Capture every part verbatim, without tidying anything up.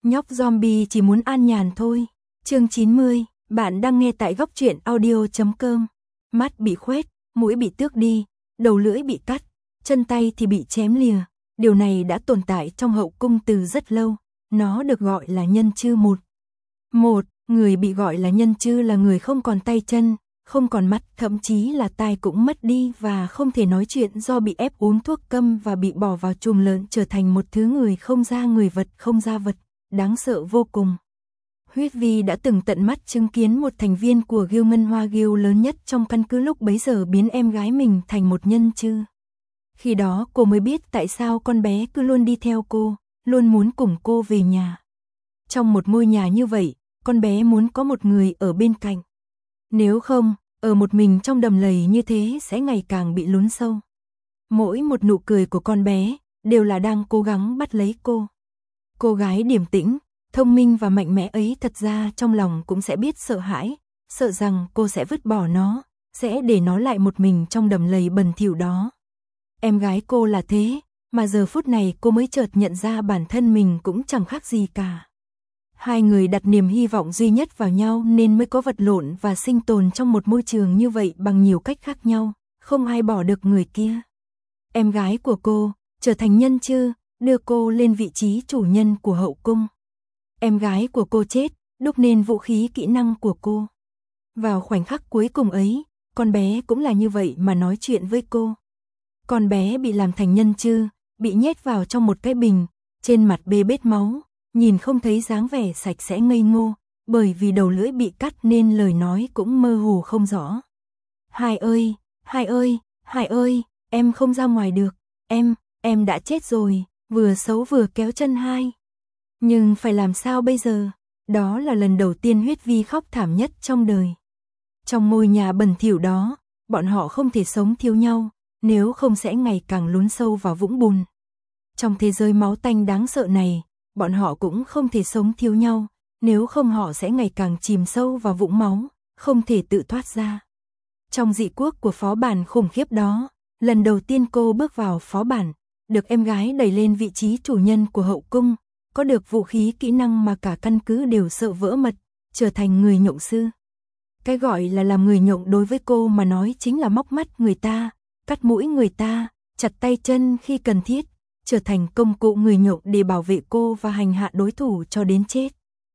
Nhóc zombie chỉ muốn an nhàn thôi. Chương chín mươi, bạn đang nghe tại góc truyện audio chấm com. Mắt bị khoét, mũi bị tước đi, đầu lưỡi bị cắt, chân tay thì bị chém lìa. Điều này đã tồn tại trong hậu cung từ rất lâu. Nó được gọi là nhân chư một. Một, người bị gọi là nhân chư là người không còn tay chân, không còn mắt, thậm chí là tai cũng mất đi và không thể nói chuyện do bị ép uống thuốc câm và bị bỏ vào chùm lớn, trở thành một thứ người không ra người, vật không ra vật, đáng sợ vô cùng. Huyết Vi đã từng tận mắt chứng kiến một thành viên của guild Ngân Hoa Guild lớn nhất trong căn cứ lúc bấy giờ biến em gái mình thành một nhân chư. Khi đó cô mới biết tại sao con bé cứ luôn đi theo cô, luôn muốn cùng cô về nhà. Trong một ngôi nhà như vậy, con bé muốn có một người ở bên cạnh. Nếu không, ở một mình trong đầm lầy như thế sẽ ngày càng bị lún sâu. Mỗi một nụ cười của con bé đều là đang cố gắng bắt lấy cô. Cô gái điềm tĩnh, thông minh và mạnh mẽ ấy thật ra trong lòng cũng sẽ biết sợ hãi, sợ rằng cô sẽ vứt bỏ nó, sẽ để nó lại một mình trong đầm lầy bẩn thỉu đó. Em gái cô là thế, mà giờ phút này cô mới chợt nhận ra bản thân mình cũng chẳng khác gì cả. Hai người đặt niềm hy vọng duy nhất vào nhau nên mới có vật lộn và sinh tồn trong một môi trường như vậy bằng nhiều cách khác nhau, không ai bỏ được người kia. Em gái của cô trở thành nhân chư, đưa cô lên vị trí chủ nhân của hậu cung. Em gái của cô chết, đúc nên vũ khí kỹ năng của cô. Vào khoảnh khắc cuối cùng ấy, con bé cũng là như vậy mà nói chuyện với cô. Con bé bị làm thành nhân chư, bị nhét vào trong một cái bình, trên mặt bê bết máu, nhìn không thấy dáng vẻ sạch sẽ ngây ngô, bởi vì đầu lưỡi bị cắt nên lời nói cũng mơ hồ không rõ. Hai ơi, hai ơi, hai ơi, em không ra ngoài được, em, em đã chết rồi, vừa xấu vừa kéo chân hai. Nhưng phải làm sao bây giờ? Đó là lần đầu tiên Huyết Vi khóc thảm nhất trong đời. Trong ngôi nhà bẩn thỉu đó, bọn họ không thể sống thiếu nhau, nếu không sẽ ngày càng lún sâu vào vũng bùn. Trong thế giới máu tanh đáng sợ này, bọn họ cũng không thể sống thiếu nhau, nếu không họ sẽ ngày càng chìm sâu vào vũng máu, không thể tự thoát ra. Trong dị quốc của phó bản khủng khiếp đó, lần đầu tiên cô bước vào phó bản, được em gái đẩy lên vị trí chủ nhân của hậu cung, có được vũ khí kỹ năng mà cả căn cứ đều sợ vỡ mật, trở thành người nhộng sư. Cái gọi là làm người nhộng đối với cô mà nói chính là móc mắt người ta, cắt mũi người ta, chặt tay chân khi cần thiết, trở thành công cụ người nhộng để bảo vệ cô và hành hạ đối thủ cho đến chết.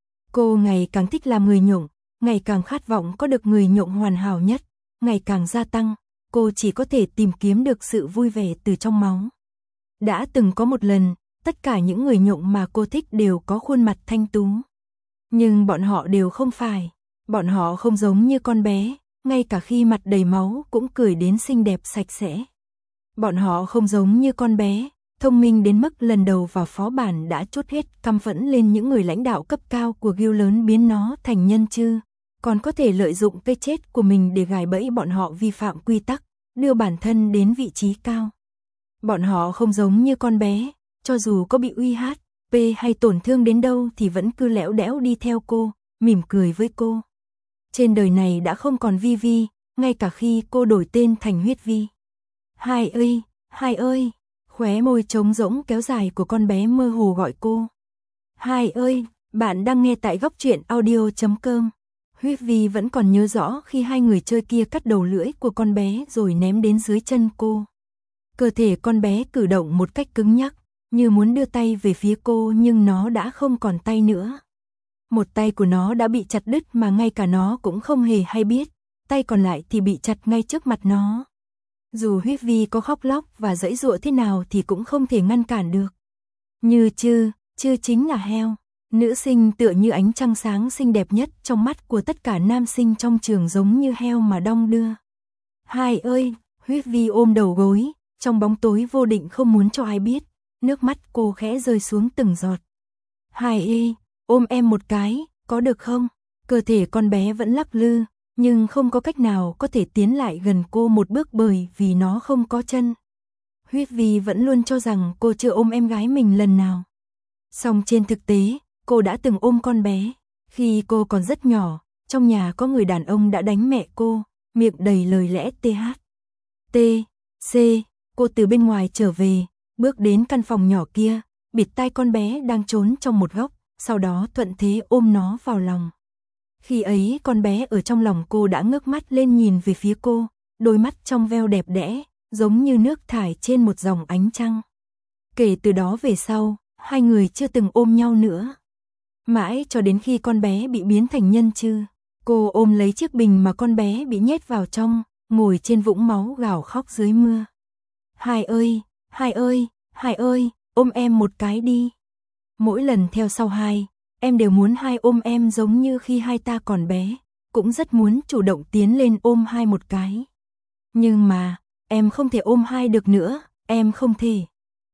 Cô ngày càng thích làm người nhộng, ngày càng khát vọng có được người nhộng hoàn hảo nhất, ngày càng gia tăng, cô chỉ có thể tìm kiếm được sự vui vẻ từ trong máu. Đã từng có một lần, tất cả những người nhộng mà cô thích đều có khuôn mặt thanh tú. Nhưng bọn họ đều không phải, bọn họ không giống như con bé, ngay cả khi mặt đầy máu cũng cười đến xinh đẹp sạch sẽ. Bọn họ không giống như con bé, thông minh đến mức lần đầu vào phó bản đã trút hết căm phẫn lên những người lãnh đạo cấp cao của guild lớn biến nó thành nhân chư, còn có thể lợi dụng cái chết của mình để gài bẫy bọn họ vi phạm quy tắc, đưa bản thân đến vị trí cao. Bọn họ không giống như con bé, cho dù có bị uy hiếp hay tổn thương đến đâu thì vẫn cứ lẽo đẽo đi theo cô, mỉm cười với cô. Trên đời này đã không còn Vi Vi, ngay cả khi cô đổi tên thành Huyết Vi. Hai ơi, hai ơi, khóe môi trống rỗng kéo dài của con bé mơ hồ gọi cô. Hai ơi, bạn đang nghe tại góc truyện audio chấm com. Huyết Vi vẫn còn nhớ rõ khi hai người chơi kia cắt đầu lưỡi của con bé rồi ném đến dưới chân cô. Cơ thể con bé cử động một cách cứng nhắc, như muốn đưa tay về phía cô nhưng nó đã không còn tay nữa. Một tay của nó đã bị chặt đứt mà ngay cả nó cũng không hề hay biết, tay còn lại thì bị chặt ngay trước mặt nó. Dù Huyết Vi có khóc lóc và giãy giụa thế nào thì cũng không thể ngăn cản được. Như chư, chư chính là heo, nữ sinh tựa như ánh trăng sáng xinh đẹp nhất trong mắt của tất cả nam sinh trong trường, giống như heo mà đong đưa. Hai ơi, Huyết Vi ôm đầu gối, trong bóng tối vô định không muốn cho ai biết, nước mắt cô khẽ rơi xuống từng giọt. Hai ơi, ôm em một cái, có được không? Cơ thể con bé vẫn lắc lư, nhưng không có cách nào có thể tiến lại gần cô một bước bởi vì nó không có chân. Huyết Vi vẫn luôn cho rằng cô chưa ôm em gái mình lần nào. Song trên thực tế, cô đã từng ôm con bé. Khi cô còn rất nhỏ, trong nhà có người đàn ông đã đánh mẹ cô, miệng đầy lời lẽ tê hát. T, C, cô từ bên ngoài trở về, bước đến căn phòng nhỏ kia, bịt tai con bé đang trốn trong một góc, sau đó thuận thế ôm nó vào lòng. Khi ấy con bé ở trong lòng cô đã ngước mắt lên nhìn về phía cô, đôi mắt trong veo đẹp đẽ, giống như nước thải trên một dòng ánh trăng. Kể từ đó về sau, hai người chưa từng ôm nhau nữa. Mãi cho đến khi con bé bị biến thành nhân chư, cô ôm lấy chiếc bình mà con bé bị nhét vào trong, ngồi trên vũng máu gào khóc dưới mưa. Hai ơi, hai ơi, hai ơi, ôm em một cái đi. Mỗi lần theo sau hai, em đều muốn hai ôm em giống như khi hai ta còn bé, cũng rất muốn chủ động tiến lên ôm hai một cái. Nhưng mà, em không thể ôm hai được nữa, em không thể.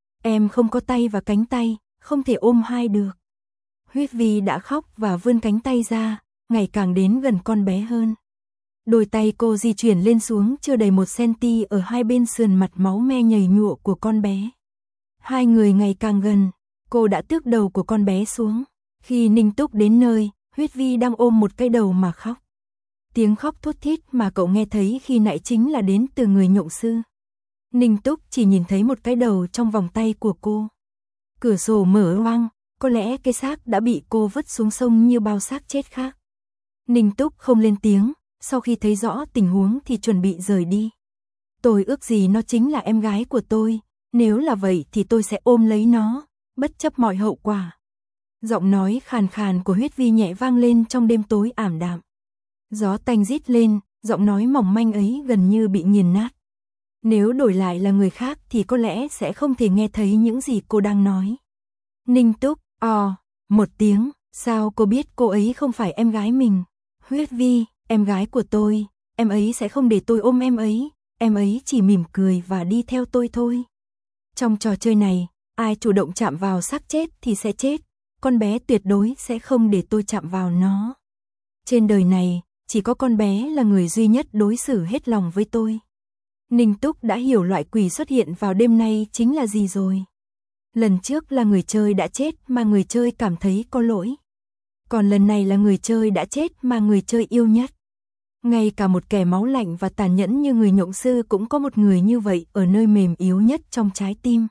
Em không có tay và cánh tay, không thể ôm hai được. Huyết Vi đã khóc và vươn cánh tay ra, ngày càng đến gần con bé hơn. Đôi tay cô di chuyển lên xuống chưa đầy một centi ở hai bên sườn mặt máu me nhầy nhụa của con bé. Hai người ngày càng gần, cô đã tước đầu của con bé xuống. Khi Ninh Túc đến nơi, Huyết Vi đang ôm một cái đầu mà khóc. Tiếng khóc thút thít mà cậu nghe thấy khi nãy chính là đến từ người nhộng sư. Ninh Túc chỉ nhìn thấy một cái đầu trong vòng tay của cô. Cửa sổ mở hoang, có lẽ cái xác đã bị cô vứt xuống sông như bao xác chết khác. Ninh Túc không lên tiếng, sau khi thấy rõ tình huống thì chuẩn bị rời đi. Tôi ước gì nó chính là em gái của tôi, nếu là vậy thì tôi sẽ ôm lấy nó, bất chấp mọi hậu quả. Giọng nói khàn khàn của Huyết Vi nhẹ vang lên trong đêm tối ảm đạm. Gió tanh rít lên, giọng nói mỏng manh ấy gần như bị nghiền nát. Nếu đổi lại là người khác thì có lẽ sẽ không thể nghe thấy những gì cô đang nói. Ninh Túc, ò, một tiếng, sao cô biết cô ấy không phải em gái mình? Huyết Vi, em gái của tôi, em ấy sẽ không để tôi ôm em ấy, em ấy chỉ mỉm cười và đi theo tôi thôi. Trong trò chơi này, ai chủ động chạm vào xác chết thì sẽ chết, con bé tuyệt đối sẽ không để tôi chạm vào nó. Trên đời này, chỉ có con bé là người duy nhất đối xử hết lòng với tôi. Ninh Túc đã hiểu loại quỷ xuất hiện vào đêm nay chính là gì rồi. Lần trước là người chơi đã chết mà người chơi cảm thấy có lỗi. Còn lần này là người chơi đã chết mà người chơi yêu nhất. Ngay cả một kẻ máu lạnh và tàn nhẫn như người nhộng sư cũng có một người như vậy ở nơi mềm yếu nhất trong trái tim.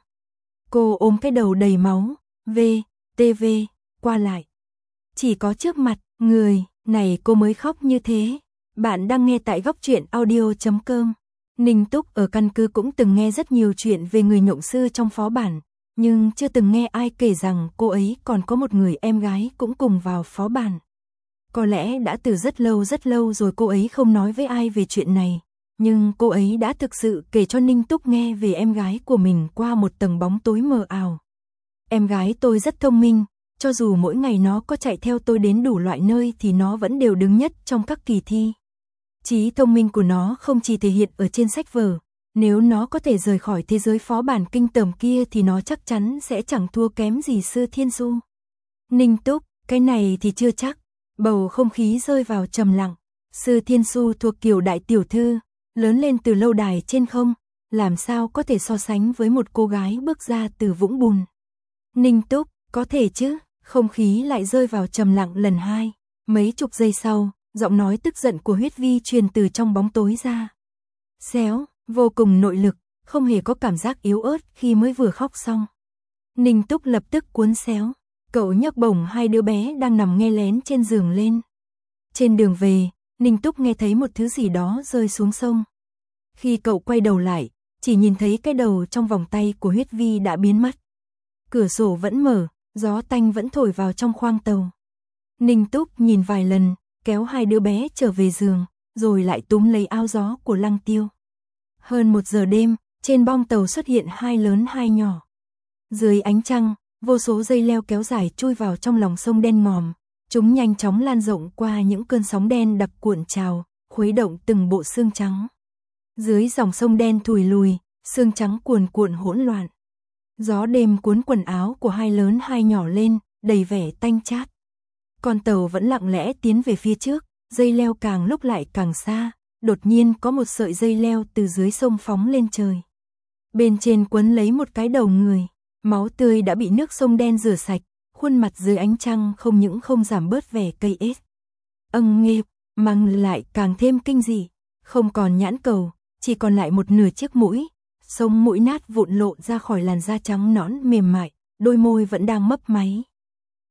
Cô ôm cái đầu đầy máu, V, tê vê, qua lại. Chỉ có trước mặt, người, này cô mới khóc như thế. Bạn đang nghe tại góc truyện audio chấm com. Ninh Túc ở căn cứ cũng từng nghe rất nhiều chuyện về người nhộng sư trong phó bản, nhưng chưa từng nghe ai kể rằng cô ấy còn có một người em gái cũng cùng vào phó bản. Có lẽ đã từ rất lâu rất lâu rồi cô ấy không nói với ai về chuyện này, nhưng cô ấy đã thực sự kể cho Ninh Túc nghe về em gái của mình qua một tầng bóng tối mờ ảo. Em gái tôi rất thông minh, cho dù mỗi ngày nó có chạy theo tôi đến đủ loại nơi thì nó vẫn đều đứng nhất trong các kỳ thi. Trí thông minh của nó không chỉ thể hiện ở trên sách vở, nếu nó có thể rời khỏi thế giới phó bản kinh tởm kia thì nó chắc chắn sẽ chẳng thua kém gì Sư Thiên Du. Ninh Túc, cái này thì chưa chắc. Bầu không khí rơi vào trầm lặng. Sư Thiên Du thuộc kiểu đại tiểu thư, lớn lên từ lâu đài trên không, làm sao có thể so sánh với một cô gái bước ra từ vũng bùn. Ninh Túc, có thể chứ. Không khí lại rơi vào trầm lặng lần hai. Mấy chục giây sau, giọng nói tức giận của Huyết Vi truyền từ trong bóng tối ra. Xéo, vô cùng nội lực, không hề có cảm giác yếu ớt khi mới vừa khóc xong. Ninh Túc lập tức cuốn xéo. Cậu nhấc bổng hai đứa bé đang nằm nghe lén trên giường lên. Trên đường về, Ninh Túc nghe thấy một thứ gì đó rơi xuống sông. Khi cậu quay đầu lại, chỉ nhìn thấy cái đầu trong vòng tay của Huyết Vi đã biến mất. Cửa sổ vẫn mở, gió tanh vẫn thổi vào trong khoang tàu. Ninh Túc nhìn vài lần, kéo hai đứa bé trở về giường, rồi lại túm lấy áo gió của Lăng Tiêu. Hơn một giờ đêm, trên bong tàu xuất hiện hai lớn hai nhỏ. Dưới ánh trăng, vô số dây leo kéo dài chui vào trong lòng sông đen ngòm. Chúng nhanh chóng lan rộng qua những cơn sóng đen đặc cuộn trào, khuấy động từng bộ xương trắng. Dưới dòng sông đen thùi lùi, xương trắng cuồn cuộn hỗn loạn. Gió đêm cuốn quần áo của hai lớn hai nhỏ lên, đầy vẻ tanh chát. Con tàu vẫn lặng lẽ tiến về phía trước, dây leo càng lúc lại càng xa, đột nhiên có một sợi dây leo từ dưới sông phóng lên trời. Bên trên quấn lấy một cái đầu người, máu tươi đã bị nước sông đen rửa sạch, khuôn mặt dưới ánh trăng không những không giảm bớt vẻ cây ếch. Âng nghê, mang lại càng thêm kinh dị, không còn nhãn cầu, chỉ còn lại một nửa chiếc mũi, sống mũi nát vụn lộ ra khỏi làn da trắng nõn mềm mại, đôi môi vẫn đang mấp máy.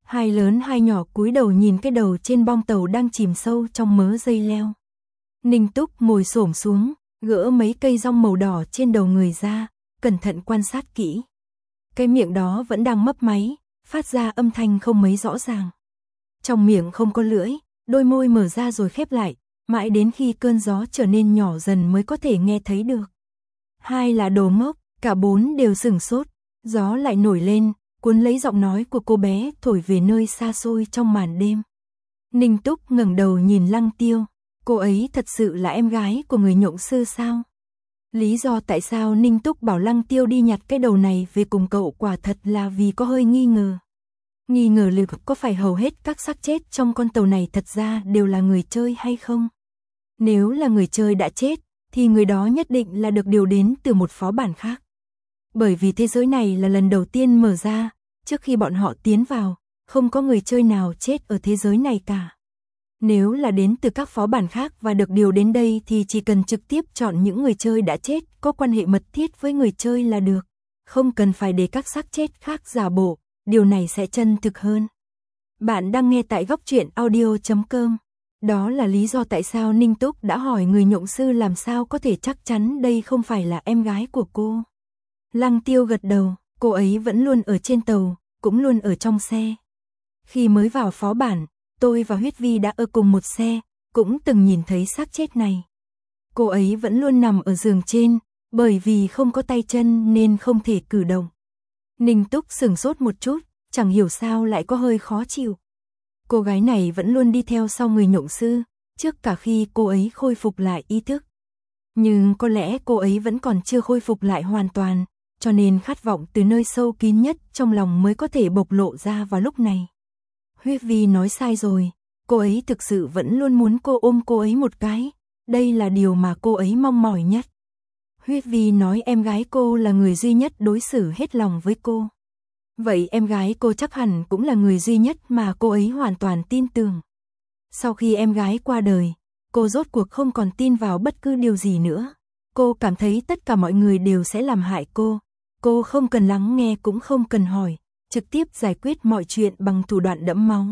Hai lớn hai nhỏ cúi đầu nhìn cái đầu trên bong tàu đang chìm sâu trong mớ dây leo. Ninh Túc ngồi xổm xuống, gỡ mấy cây rong màu đỏ trên đầu người ra, cẩn thận quan sát kỹ. Cái miệng đó vẫn đang mấp máy, phát ra âm thanh không mấy rõ ràng. Trong miệng không có lưỡi, đôi môi mở ra rồi khép lại, mãi đến khi cơn gió trở nên nhỏ dần mới có thể nghe thấy được. Hai là đồ ngốc, cả bốn đều sửng sốt, gió lại nổi lên, cuốn lấy giọng nói của cô bé thổi về nơi xa xôi trong màn đêm. Ninh Túc ngẩng đầu nhìn Lăng Tiêu, cô ấy thật sự là em gái của người nhộng sư sao? Lý do tại sao Ninh Túc bảo Lăng Tiêu đi nhặt cái đầu này về cùng cậu quả thật là vì có hơi nghi ngờ. Nghi ngờ liệu có phải hầu hết các xác chết trong con tàu này thật ra đều là người chơi hay không? Nếu là người chơi đã chết, thì người đó nhất định là được điều đến từ một phó bản khác. Bởi vì thế giới này là lần đầu tiên mở ra, trước khi bọn họ tiến vào, không có người chơi nào chết ở thế giới này cả. Nếu là đến từ các phó bản khác và được điều đến đây thì chỉ cần trực tiếp chọn những người chơi đã chết có quan hệ mật thiết với người chơi là được. Không cần phải để các xác chết khác giả bộ, điều này sẽ chân thực hơn. Bạn đang nghe tại góc truyện audio chấm com. Đó là lý do tại sao Ninh Túc đã hỏi người nhộng sư làm sao có thể chắc chắn đây không phải là em gái của cô. Lăng Tiêu gật đầu, cô ấy vẫn luôn ở trên tàu, cũng luôn ở trong xe. Khi mới vào phó bản, tôi và Huyết Vi đã ở cùng một xe, cũng từng nhìn thấy xác chết này. Cô ấy vẫn luôn nằm ở giường trên, bởi vì không có tay chân nên không thể cử động. Ninh Túc sửng sốt một chút, chẳng hiểu sao lại có hơi khó chịu. Cô gái này vẫn luôn đi theo sau người nhộng sư, trước cả khi cô ấy khôi phục lại ý thức. Nhưng có lẽ cô ấy vẫn còn chưa khôi phục lại hoàn toàn, cho nên khát vọng từ nơi sâu kín nhất trong lòng mới có thể bộc lộ ra vào lúc này. Huyết Vi nói sai rồi, cô ấy thực sự vẫn luôn muốn cô ôm cô ấy một cái, đây là điều mà cô ấy mong mỏi nhất. Huyết Vi nói em gái cô là người duy nhất đối xử hết lòng với cô. Vậy em gái cô chắc hẳn cũng là người duy nhất mà cô ấy hoàn toàn tin tưởng. Sau khi em gái qua đời, cô rốt cuộc không còn tin vào bất cứ điều gì nữa. Cô cảm thấy tất cả mọi người đều sẽ làm hại cô. Cô không cần lắng nghe cũng không cần hỏi, trực tiếp giải quyết mọi chuyện bằng thủ đoạn đẫm máu.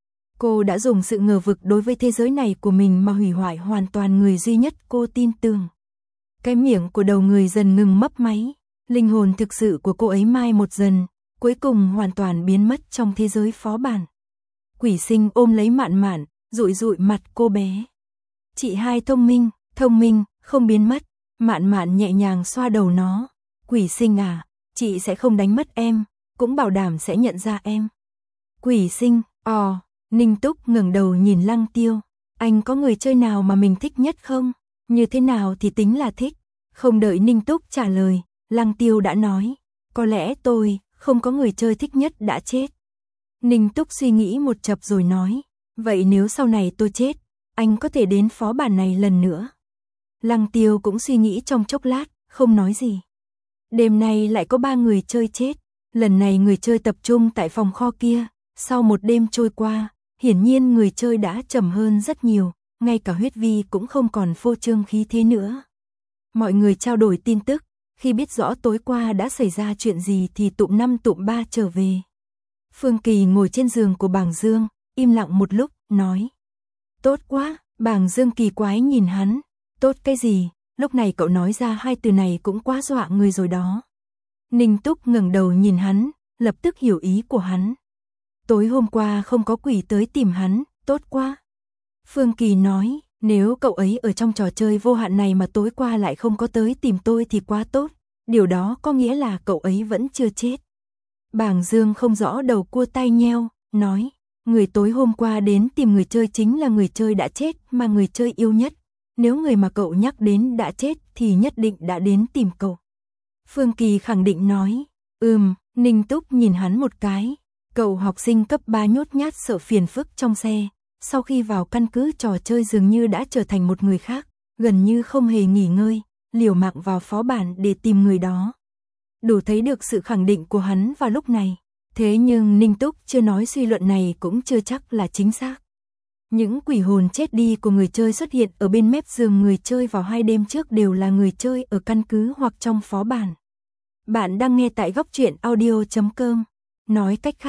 Cô đã dùng sự ngờ vực đối với thế giới này của mình mà hủy hoại hoàn toàn người duy nhất cô tin tưởng. Cái miệng của đầu người dần ngừng mấp máy, linh hồn thực sự của cô ấy mai một dần, cuối cùng hoàn toàn biến mất trong thế giới phó bản. Quỷ Sinh ôm lấy Mạn Mạn, dụi dụi mặt cô bé. Chị hai thông minh, thông minh, không biến mất. Mạn Mạn nhẹ nhàng xoa đầu nó. Quỷ Sinh à, chị sẽ không đánh mất em, cũng bảo đảm sẽ nhận ra em. Quỷ Sinh, ò, Ninh Túc ngẩng đầu nhìn Lăng Tiêu. Anh có người chơi nào mà mình thích nhất không? Như thế nào thì tính là thích? Không đợi Ninh Túc trả lời, Lăng Tiêu đã nói. Có lẽ tôi không có người chơi thích nhất đã chết. Ninh Túc suy nghĩ một chập rồi nói. Vậy nếu sau này tôi chết, anh có thể đến phó bản này lần nữa. Lăng Tiêu cũng suy nghĩ trong chốc lát, không nói gì. Đêm nay lại có ba người chơi chết. Lần này người chơi tập trung tại phòng kho kia. Sau một đêm trôi qua, hiển nhiên người chơi đã trầm hơn rất nhiều. Ngay cả Huyết Vi cũng không còn phô trương khí thế nữa. Mọi người trao đổi tin tức. Khi biết rõ tối qua đã xảy ra chuyện gì thì tụm năm tụm ba trở về. Phương Kỳ ngồi trên giường của Bàng Dương, im lặng một lúc, nói. Tốt quá, Bàng Dương kỳ quái nhìn hắn. Tốt cái gì, lúc này cậu nói ra hai từ này cũng quá dọa người rồi đó. Ninh Túc ngẩng đầu nhìn hắn, lập tức hiểu ý của hắn. Tối hôm qua không có quỷ tới tìm hắn, tốt quá. Phương Kỳ nói, nếu cậu ấy ở trong trò chơi vô hạn này mà tối qua lại không có tới tìm tôi thì quá tốt. Điều đó có nghĩa là cậu ấy vẫn chưa chết. Bàng Dương không rõ đầu cua tay nheo, nói. Người tối hôm qua đến tìm người chơi chính là người chơi đã chết mà người chơi yêu nhất. Nếu người mà cậu nhắc đến đã chết thì nhất định đã đến tìm cậu. Phương Kỳ khẳng định nói. Ừm, Ninh Túc nhìn hắn một cái. Cậu học sinh cấp ba nhốt nhát sợ phiền phức trong xe. Sau khi vào căn cứ trò chơi dường như đã trở thành một người khác. Gần như không hề nghỉ ngơi, liều mạng vào phó bản để tìm người đó. Đủ thấy được sự khẳng định của hắn vào lúc này. Thế nhưng Ninh Túc chưa nói suy luận này cũng chưa chắc là chính xác. Những quỷ hồn chết đi của người chơi xuất hiện ở bên mép giường người chơi vào hai đêm trước đều là người chơi ở căn cứ hoặc trong phó bản. Bạn đang nghe tại góc truyện audio chấm com. Nói cách khác,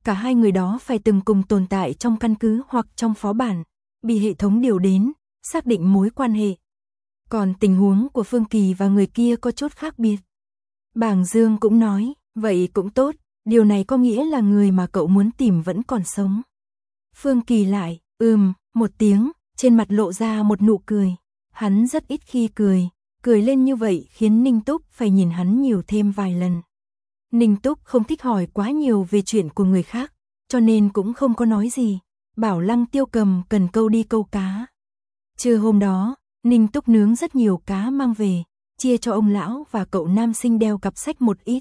cả hai người đó phải từng cùng tồn tại trong căn cứ hoặc trong phó bản, bị hệ thống điều đến, xác định mối quan hệ. Còn tình huống của Phương Kỳ và người kia có chút khác biệt. Bàng Dương cũng nói, vậy cũng tốt, điều này có nghĩa là người mà cậu muốn tìm vẫn còn sống. Phương Kỳ lại, ừm, một tiếng, trên mặt lộ ra một nụ cười. Hắn rất ít khi cười, cười lên như vậy khiến Ninh Túc phải nhìn hắn nhiều thêm vài lần. Ninh Túc không thích hỏi quá nhiều về chuyện của người khác, cho nên cũng không có nói gì, bảo Lăng Tiêu Cầm cần câu đi câu cá. Trưa hôm đó, Ninh Túc nướng rất nhiều cá mang về, chia cho ông lão và cậu nam sinh đeo cặp sách một ít.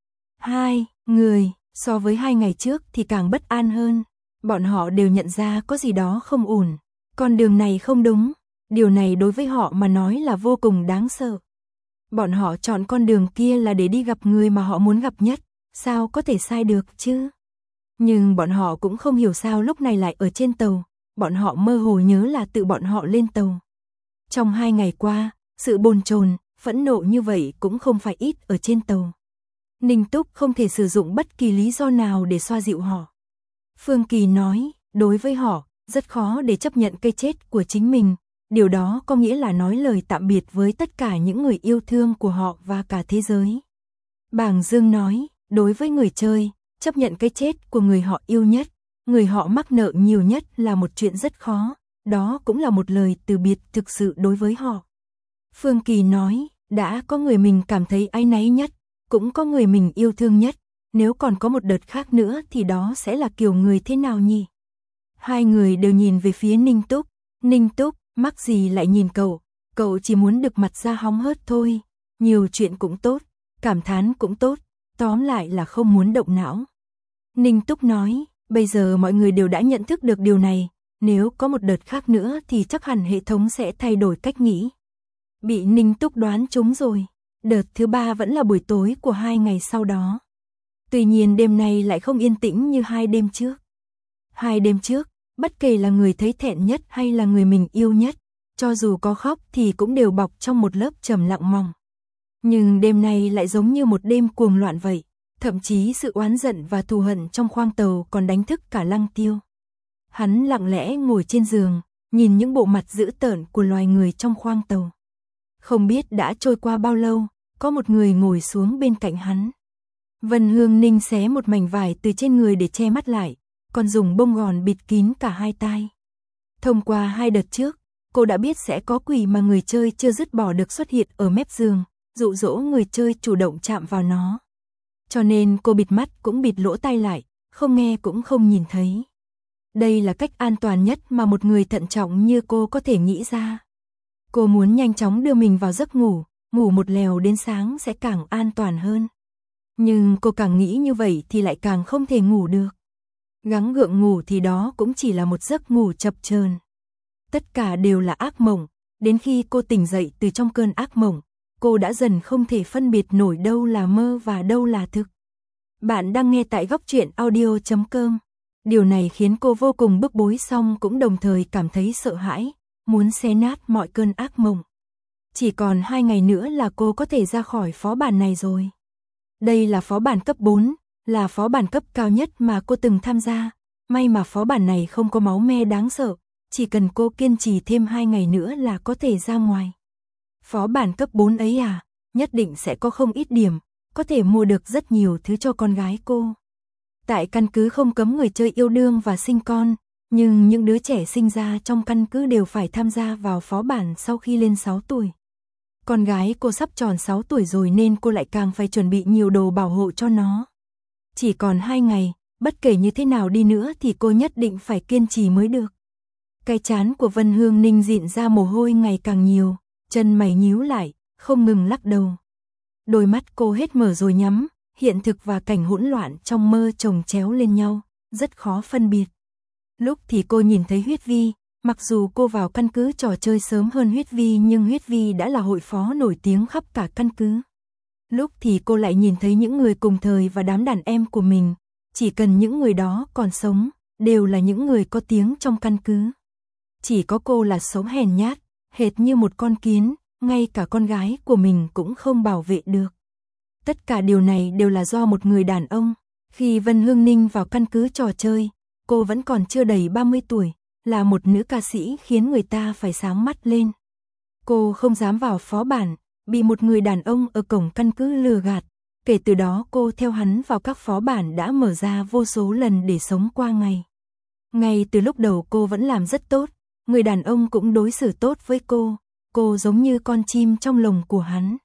Hai người, so với hai ngày trước thì càng bất an hơn, bọn họ đều nhận ra có gì đó không ổn, con đường này không đúng, điều này đối với họ mà nói là vô cùng đáng sợ. Bọn họ chọn con đường kia là để đi gặp người mà họ muốn gặp nhất, sao có thể sai được chứ? Nhưng bọn họ cũng không hiểu sao lúc này lại ở trên tàu, bọn họ mơ hồ nhớ là tự bọn họ lên tàu. Trong hai ngày qua, sự bồn chồn, phẫn nộ như vậy cũng không phải ít ở trên tàu. Ninh Túc không thể sử dụng bất kỳ lý do nào để xoa dịu họ. Phương Kỳ nói, đối với họ, rất khó để chấp nhận cái chết của chính mình. Điều đó có nghĩa là nói lời tạm biệt với tất cả những người yêu thương của họ và cả thế giới. Bàng Dương nói, đối với người chơi, chấp nhận cái chết của người họ yêu nhất, người họ mắc nợ nhiều nhất là một chuyện rất khó, đó cũng là một lời từ biệt thực sự đối với họ. Phương Kỳ nói, đã có người mình cảm thấy áy náy nhất, cũng có người mình yêu thương nhất, nếu còn có một đợt khác nữa thì đó sẽ là kiểu người thế nào nhỉ? Hai người đều nhìn về phía Ninh Túc, Ninh Túc, mắc gì lại nhìn cậu, cậu chỉ muốn được mặt ra hóng hớt thôi, nhiều chuyện cũng tốt, cảm thán cũng tốt, tóm lại là không muốn động não. Ninh Túc nói, bây giờ mọi người đều đã nhận thức được điều này, nếu có một đợt khác nữa thì chắc hẳn hệ thống sẽ thay đổi cách nghĩ. Bị Ninh Túc đoán trúng rồi, đợt thứ ba vẫn là buổi tối của hai ngày sau đó. Tuy nhiên đêm nay lại không yên tĩnh như hai đêm trước. Hai đêm trước, bất kể là người thấy thẹn nhất hay là người mình yêu nhất, cho dù có khóc thì cũng đều bọc trong một lớp trầm lặng mỏng. Nhưng đêm nay lại giống như một đêm cuồng loạn vậy, thậm chí sự oán giận và thù hận trong khoang tàu còn đánh thức cả Lăng Tiêu. Hắn lặng lẽ ngồi trên giường, nhìn những bộ mặt dữ tợn của loài người trong khoang tàu. Không biết đã trôi qua bao lâu, có một người ngồi xuống bên cạnh hắn. Vân Hương Ninh xé một mảnh vải từ trên người để che mắt lại, còn dùng bông gòn bịt kín cả hai tai. Thông qua hai đợt trước, cô đã biết sẽ có quỷ mà người chơi chưa dứt bỏ được xuất hiện ở mép giường, dụ dỗ người chơi chủ động chạm vào nó. Cho nên cô bịt mắt cũng bịt lỗ tai lại, không nghe cũng không nhìn thấy. Đây là cách an toàn nhất mà một người thận trọng như cô có thể nghĩ ra. Cô muốn nhanh chóng đưa mình vào giấc ngủ, ngủ một lèo đến sáng sẽ càng an toàn hơn. Nhưng cô càng nghĩ như vậy thì lại càng không thể ngủ được. Gắng gượng ngủ thì đó cũng chỉ là một giấc ngủ chập chờn. Tất cả đều là ác mộng, đến khi cô tỉnh dậy từ trong cơn ác mộng, cô đã dần không thể phân biệt nổi đâu là mơ và đâu là thực. Bạn đang nghe tại góc truyện audio chấm com. Điều này khiến cô vô cùng bức bối, song cũng đồng thời cảm thấy sợ hãi, muốn xé nát mọi cơn ác mộng. Chỉ còn hai ngày nữa là cô có thể ra khỏi phó bản này rồi. Đây là phó bản cấp bốn, là phó bản cấp cao nhất mà cô từng tham gia. May mà phó bản này không có máu me đáng sợ, chỉ cần cô kiên trì thêm hai ngày nữa là có thể ra ngoài. Phó bản cấp bốn ấy à, nhất định sẽ có không ít điểm, có thể mua được rất nhiều thứ cho con gái cô. Tại căn cứ không cấm người chơi yêu đương và sinh con, nhưng những đứa trẻ sinh ra trong căn cứ đều phải tham gia vào phó bản sau khi lên sáu tuổi. Con gái cô sắp tròn sáu tuổi rồi nên cô lại càng phải chuẩn bị nhiều đồ bảo hộ cho nó. Chỉ còn hai ngày, bất kể như thế nào đi nữa thì cô nhất định phải kiên trì mới được. Cái trán của Vân Hương Ninh dịn ra mồ hôi ngày càng nhiều, chân mày nhíu lại, không ngừng lắc đầu. Đôi mắt cô hết mở rồi nhắm, hiện thực và cảnh hỗn loạn trong mơ chồng chéo lên nhau, rất khó phân biệt. Lúc thì cô nhìn thấy Huyết Vi, mặc dù cô vào căn cứ trò chơi sớm hơn Huyết Vi nhưng Huyết Vi đã là hội phó nổi tiếng khắp cả căn cứ. Lúc thì cô lại nhìn thấy những người cùng thời và đám đàn em của mình, chỉ cần những người đó còn sống, đều là những người có tiếng trong căn cứ. Chỉ có cô là sống hèn nhát, hệt như một con kiến, ngay cả con gái của mình cũng không bảo vệ được. Tất cả điều này đều là do một người đàn ông, Khi Vân Hương Ninh vào căn cứ trò chơi, cô vẫn còn chưa đầy ba mươi tuổi, là một nữ ca sĩ khiến người ta phải sáng mắt lên. Cô không dám vào phó bản, bị một người đàn ông ở cổng căn cứ lừa gạt. Kể từ đó cô theo hắn vào các phó bản đã mở ra vô số lần để sống qua ngày. Ngay từ lúc đầu cô vẫn làm rất tốt, người đàn ông cũng đối xử tốt với cô, cô giống như con chim trong lồng của hắn.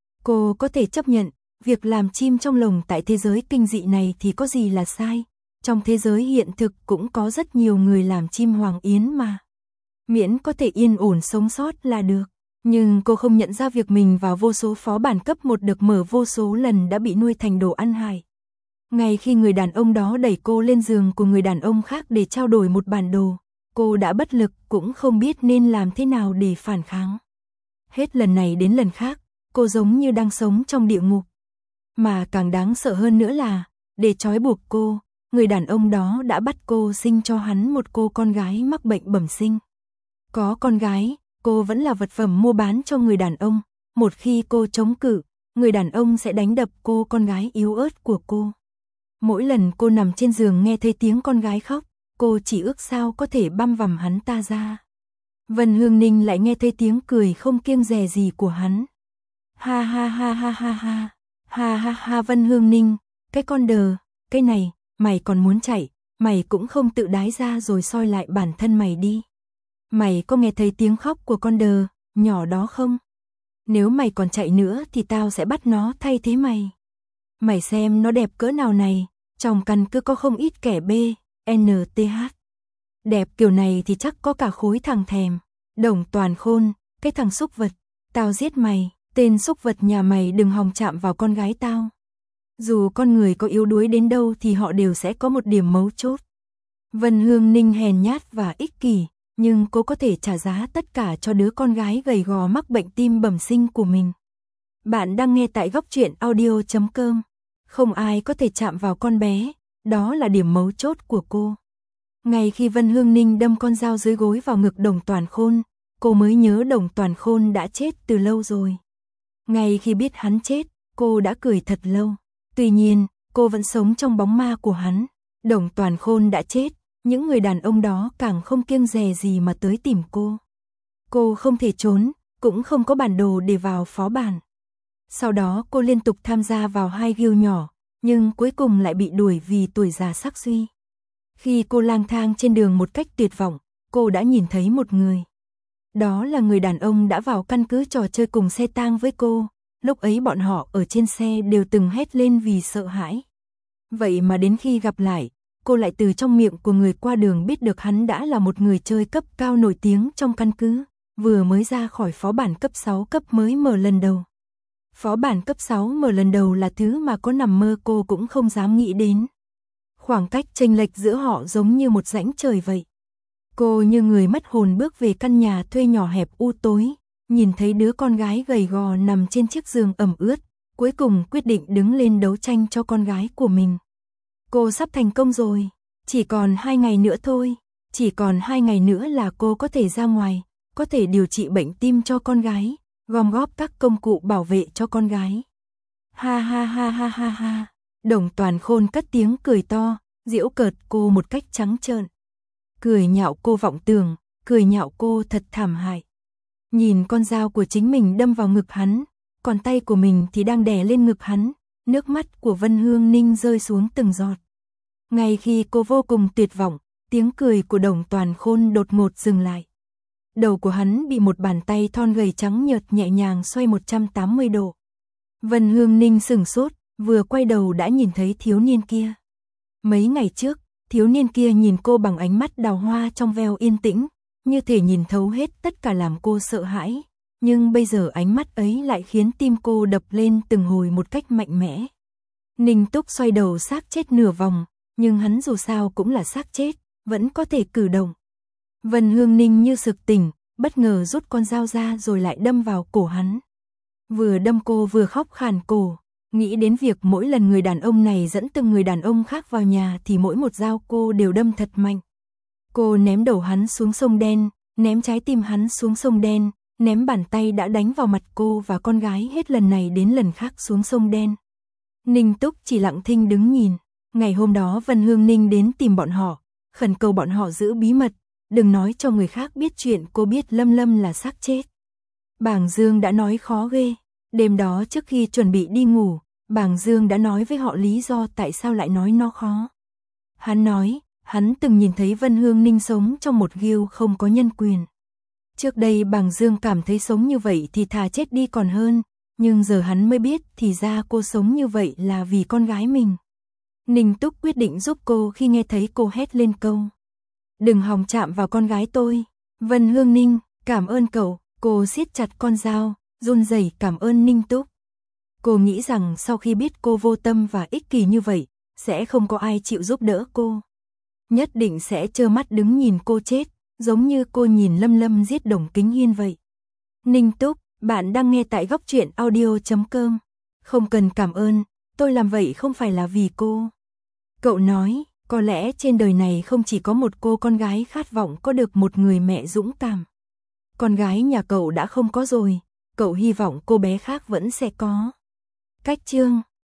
Cô có thể chấp nhận, việc làm chim trong lồng tại thế giới kinh dị này thì có gì là sai. Trong thế giới hiện thực cũng có rất nhiều người làm chim hoàng yến mà. Miễn có thể yên ổn sống sót là được. Nhưng cô không nhận ra việc mình vào vô số phó bản cấp một được mở vô số lần đã bị nuôi thành đồ ăn hại. Ngay khi người đàn ông đó đẩy cô lên giường của người đàn ông khác để trao đổi một bản đồ, cô đã bất lực cũng không biết nên làm thế nào để phản kháng. Hết lần này đến lần khác, cô giống như đang sống trong địa ngục. Mà càng đáng sợ hơn nữa là, để trói buộc cô, người đàn ông đó đã bắt cô sinh cho hắn một cô con gái mắc bệnh bẩm sinh. Có con gái, cô vẫn là vật phẩm mua bán cho người đàn ông. Một khi cô chống cự, người đàn ông sẽ đánh đập cô con gái yếu ớt của cô. Mỗi lần cô nằm trên giường nghe thấy tiếng con gái khóc, cô chỉ ước sao có thể băm vằm hắn ta ra. Vân Hương Ninh lại nghe thấy tiếng cười không kiêng dè gì của hắn. Ha ha ha ha ha ha, ha ha ha Vân Hương Ninh, cái con đờ, cái này, mày còn muốn chạy, mày cũng không tự đái ra rồi soi lại bản thân mày đi. Mày có nghe thấy tiếng khóc của con đờ, nhỏ đó không? Nếu mày còn chạy nữa thì tao sẽ bắt nó thay thế mày. Mày xem nó đẹp cỡ nào này, trong căn cứ có không ít kẻ B, N T H. Đẹp kiểu này thì chắc có cả khối thằng thèm. Đồng Toàn Khôn, cái thằng xúc vật, tao giết mày, tên xúc vật nhà mày đừng hòng chạm vào con gái tao. Dù con người có yếu đuối đến đâu thì họ đều sẽ có một điểm mấu chốt. Vân Hương Ninh hèn nhát và ích kỷ, nhưng cô có thể trả giá tất cả cho đứa con gái gầy gò mắc bệnh tim bẩm sinh của mình. Bạn đang nghe tại góc truyện audio chấm com. Không ai có thể chạm vào con bé, đó là điểm mấu chốt của cô. Ngay khi Vân Hương Ninh đâm con dao dưới gối vào ngực Đồng Toàn Khôn, cô mới nhớ Đồng Toàn Khôn đã chết từ lâu rồi. Ngay khi biết hắn chết, cô đã cười thật lâu. Tuy nhiên, cô vẫn sống trong bóng ma của hắn. Đồng Toàn Khôn đã chết, những người đàn ông đó càng không kiêng dè gì mà tới tìm cô. Cô không thể trốn, cũng không có bản đồ để vào phó bản. Sau đó cô liên tục tham gia vào hai guild nhỏ, nhưng cuối cùng lại bị đuổi vì tuổi già sắc suy. Khi cô lang thang trên đường một cách tuyệt vọng, cô đã nhìn thấy một người. Đó là người đàn ông đã vào căn cứ trò chơi cùng xe tang với cô. Lúc ấy bọn họ ở trên xe đều từng hét lên vì sợ hãi. Vậy mà đến khi gặp lại, cô lại từ trong miệng của người qua đường biết được hắn đã là một người chơi cấp cao nổi tiếng trong căn cứ, vừa mới ra khỏi phó bản cấp sáu cấp mới mở lần đầu. Phó bản cấp sáu mở lần đầu là thứ mà có nằm mơ cô cũng không dám nghĩ đến. Khoảng cách chênh lệch giữa họ giống như một rãnh trời vậy. Cô như người mất hồn bước về căn nhà thuê nhỏ hẹp u tối, nhìn thấy đứa con gái gầy gò nằm trên chiếc giường ẩm ướt, cuối cùng quyết định đứng lên đấu tranh cho con gái của mình. Cô sắp thành công rồi, chỉ còn hai ngày nữa thôi, chỉ còn hai ngày nữa là cô có thể ra ngoài, có thể điều trị bệnh tim cho con gái, gom góp các công cụ bảo vệ cho con gái. Ha ha ha ha ha ha, Đồng Toàn Khôn cất tiếng cười to, giễu cợt cô một cách trắng trợn. Cười nhạo cô vọng tưởng, cười nhạo cô thật thảm hại. Nhìn con dao của chính mình đâm vào ngực hắn, còn tay của mình thì đang đè lên ngực hắn, nước mắt của Vân Hương Ninh rơi xuống từng giọt. Ngay khi cô vô cùng tuyệt vọng, tiếng cười của Đồng Toàn Khôn đột ngột dừng lại. Đầu của hắn bị một bàn tay thon gầy trắng nhợt nhẹ nhàng xoay một trăm tám mươi độ. Vân Hương Ninh sửng sốt, vừa quay đầu đã nhìn thấy thiếu niên kia. Mấy ngày trước, thiếu niên kia nhìn cô bằng ánh mắt đào hoa trong veo yên tĩnh, như thể nhìn thấu hết tất cả làm cô sợ hãi. Nhưng bây giờ ánh mắt ấy lại khiến tim cô đập lên từng hồi một cách mạnh mẽ. Ninh Túc xoay đầu xác chết nửa vòng, nhưng hắn dù sao cũng là xác chết, vẫn có thể cử động. Vân Hương Ninh như sực tỉnh, bất ngờ rút con dao ra rồi lại đâm vào cổ hắn. Vừa đâm cô vừa khóc khàn cổ, nghĩ đến việc mỗi lần người đàn ông này dẫn từng người đàn ông khác vào nhà thì mỗi một dao cô đều đâm thật mạnh. Cô ném đầu hắn xuống sông đen, ném trái tim hắn xuống sông đen, ném bàn tay đã đánh vào mặt cô và con gái hết lần này đến lần khác xuống sông đen. Ninh Túc chỉ lặng thinh đứng nhìn, Ngày hôm đó Vân Hương Ninh đến tìm bọn họ, khẩn cầu bọn họ giữ bí mật, đừng nói cho người khác biết chuyện cô biết Lâm Lâm là xác chết. Bàng Dương đã nói khó ghê, đêm đó trước khi chuẩn bị đi ngủ, Bàng Dương đã nói với họ lý do tại sao lại nói nó khó. Hắn nói, hắn từng nhìn thấy Vân Hương Ninh sống trong một guild không có nhân quyền. Trước đây Bàng Dương cảm thấy sống như vậy thì thà chết đi còn hơn, nhưng giờ hắn mới biết thì ra cô sống như vậy là vì con gái mình. Ninh Túc quyết định giúp cô khi nghe thấy cô hét lên câu: đừng hòng chạm vào con gái tôi. Vân Hương Ninh, cảm ơn cậu. Cô siết chặt con dao, run rẩy cảm ơn Ninh Túc. Cô nghĩ rằng sau khi biết cô vô tâm và ích kỷ như vậy, sẽ không có ai chịu giúp đỡ cô. Nhất định sẽ trơ mắt đứng nhìn cô chết, giống như cô nhìn Lâm Lâm giết Đồng Kính Hiên vậy. Ninh Túc, bạn đang nghe tại góc truyện audio chấm com. Không cần cảm ơn, tôi làm vậy không phải là vì cô. Cậu nói, có lẽ trên đời này không chỉ có một cô con gái khát vọng có được một người mẹ dũng cảm. Con gái nhà cậu đã không có rồi, cậu hy vọng cô bé khác vẫn sẽ có. Cách chương